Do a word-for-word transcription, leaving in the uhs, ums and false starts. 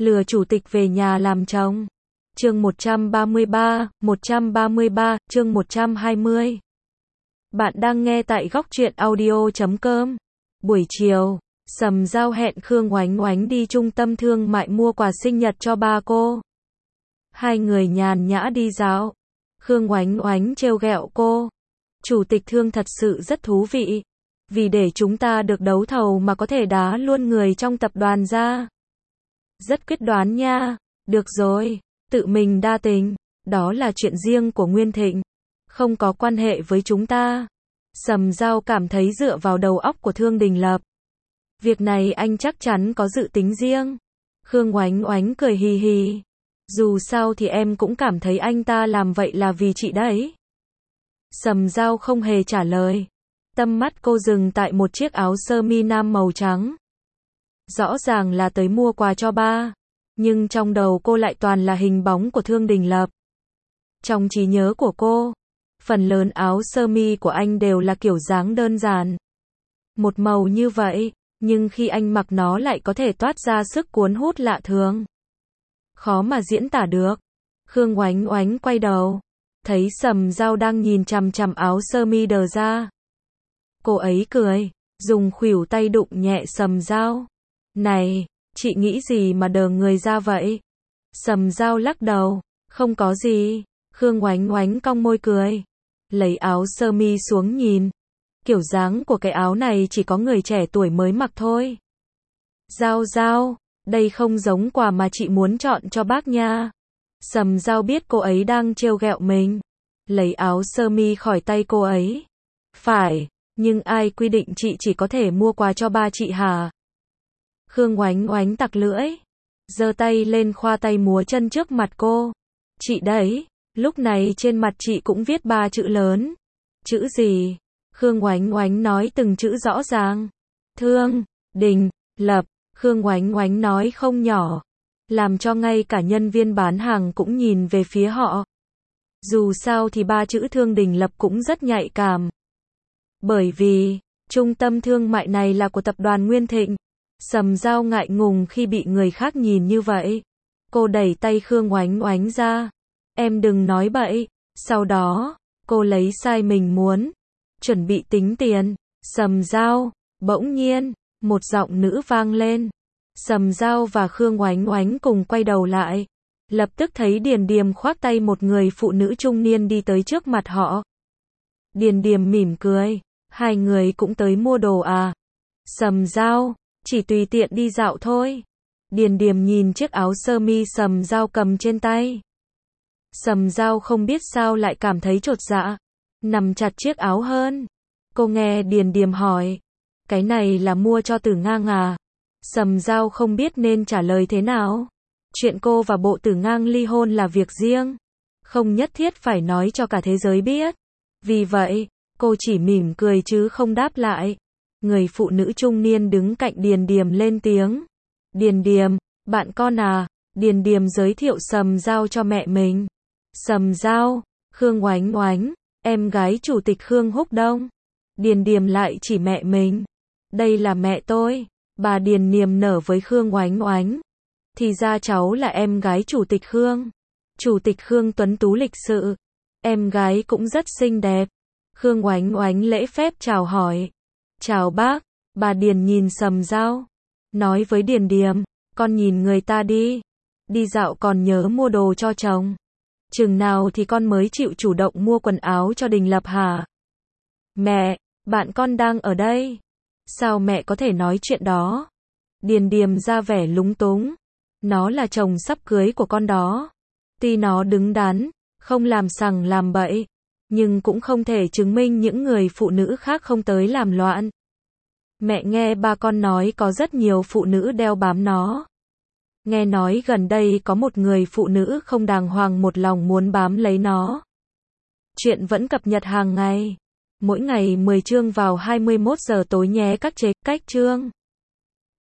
Lừa chủ tịch về nhà làm chồng. Chương một trăm ba mươi ba, một trăm ba mươi ba, chương một trăm hai mươi. Bạn đang nghe tại góc truyện audio chấm com. Buổi chiều, Sầm Dao hẹn Khương Oánh Oánh đi trung tâm thương mại mua quà sinh nhật cho ba cô. Hai người nhàn nhã đi dạo. Khương Oánh Oánh trêu ghẹo cô. Chủ tịch thương thật sự rất thú vị. Vì để chúng ta được đấu thầu mà có thể đá luôn người trong tập đoàn ra. Rất quyết đoán nha. Được rồi, tự mình đa tình. Đó là chuyện riêng của Nguyên Thịnh. Không có quan hệ với chúng ta. Sầm Dao cảm thấy dựa vào đầu óc của Thương Đình Lập. Việc này anh chắc chắn có dự tính riêng. Khương Oánh Oánh cười hì hì. Dù sao thì em cũng cảm thấy anh ta làm vậy là vì chị đấy. Sầm Dao không hề trả lời. Tâm mắt cô dừng tại một chiếc áo sơ mi nam màu trắng. Rõ ràng là tới mua quà cho ba. Nhưng trong đầu cô lại toàn là hình bóng của Thương Đình Lập. Trong trí nhớ của cô, phần lớn áo sơ mi của anh đều là kiểu dáng đơn giản. Một màu như vậy, nhưng khi anh mặc nó lại có thể toát ra sức cuốn hút lạ thường. Khó mà diễn tả được. Khương Oánh Oánh quay đầu, thấy Sầm Dao đang nhìn chằm chằm áo sơ mi đờ ra. Cô ấy cười, dùng khuỷu tay đụng nhẹ Sầm Dao. Này, chị nghĩ gì mà đờ người ra vậy? Sầm Dao lắc đầu, không có gì. Khương Oánh Oánh cong môi cười, lấy áo sơ mi xuống nhìn. Kiểu dáng của cái áo này chỉ có người trẻ tuổi mới mặc thôi. Dao Dao, đây không giống quà mà chị muốn chọn cho bác nha. Sầm Dao biết cô ấy đang trêu ghẹo mình, lấy áo sơ mi khỏi tay cô ấy. Phải, nhưng ai quy định chị chỉ có thể mua quà cho ba chị hả? Khương Oánh Oánh tặc lưỡi, giơ tay lên khoa tay múa chân trước mặt cô. Chị đấy, lúc này trên mặt chị cũng viết ba chữ lớn. Chữ gì? Khương Oánh Oánh nói từng chữ rõ ràng. Thương Đình Lập. Khương Oánh Oánh nói không nhỏ, làm cho ngay cả nhân viên bán hàng cũng nhìn về phía họ. Dù sao thì ba chữ Thương Đình Lập cũng rất nhạy cảm. Bởi vì, trung tâm thương mại này là của tập đoàn Nguyên Thịnh. Sầm Dao ngại ngùng khi bị người khác nhìn như vậy. Cô đẩy tay Khương Oánh Oánh ra. Em đừng nói bậy. Sau đó, cô lấy size mình muốn. Chuẩn bị tính tiền. Sầm Dao, bỗng nhiên, một giọng nữ vang lên. Sầm Dao và Khương Oánh Oánh cùng quay đầu lại. Lập tức thấy Điền Điềm khoác tay một người phụ nữ trung niên đi tới trước mặt họ. Điền Điềm mỉm cười. Hai người cũng tới mua đồ à? Sầm Dao, chỉ tùy tiện đi dạo thôi. Điền Điềm nhìn chiếc áo sơ mi Sầm Dao cầm trên tay. Sầm Dao không biết sao lại cảm thấy chột dạ, nằm chặt chiếc áo hơn. Cô nghe Điền Điềm hỏi, cái này là mua cho Tử Ngang à? Sầm Dao không biết nên trả lời thế nào. Chuyện cô và Bộ Tử Ngang ly hôn là việc riêng, không nhất thiết phải nói cho cả thế giới biết. Vì vậy, cô chỉ mỉm cười chứ không đáp lại. Người phụ nữ trung niên đứng cạnh Điền Điềm lên tiếng. Điền Điềm, bạn con à? Điền Điềm giới thiệu Sầm Dao cho mẹ mình. Sầm Dao, Khương Oánh Oánh, em gái chủ tịch Khương Húc Đông. Điền Điềm lại chỉ mẹ mình. Đây là mẹ tôi. Bà Điền niềm nở với Khương Oánh Oánh. Thì ra cháu là em gái chủ tịch Khương. Chủ tịch Khương tuấn tú lịch sự. Em gái cũng rất xinh đẹp. Khương Oánh Oánh lễ phép chào hỏi. Chào bác. Bà Điền nhìn Sầm Dao, nói với Điền Điềm, con nhìn người ta đi. Đi dạo còn nhớ mua đồ cho chồng. Chừng nào thì con mới chịu chủ động mua quần áo cho Đình Lập hả? Mẹ, bạn con đang ở đây. Sao mẹ có thể nói chuyện đó? Điền Điềm ra vẻ lúng túng. Nó là chồng sắp cưới của con đó. Tuy nó đứng đắn, không làm sằng làm bậy, nhưng cũng không thể chứng minh những người phụ nữ khác không tới làm loạn. Mẹ nghe ba con nói có rất nhiều phụ nữ đeo bám nó. Nghe nói gần đây có một người phụ nữ không đàng hoàng một lòng muốn bám lấy nó. Chuyện vẫn cập nhật hàng ngày. Mỗi ngày mười chương vào hai mươi mốt giờ tối nhé các chế cách chương.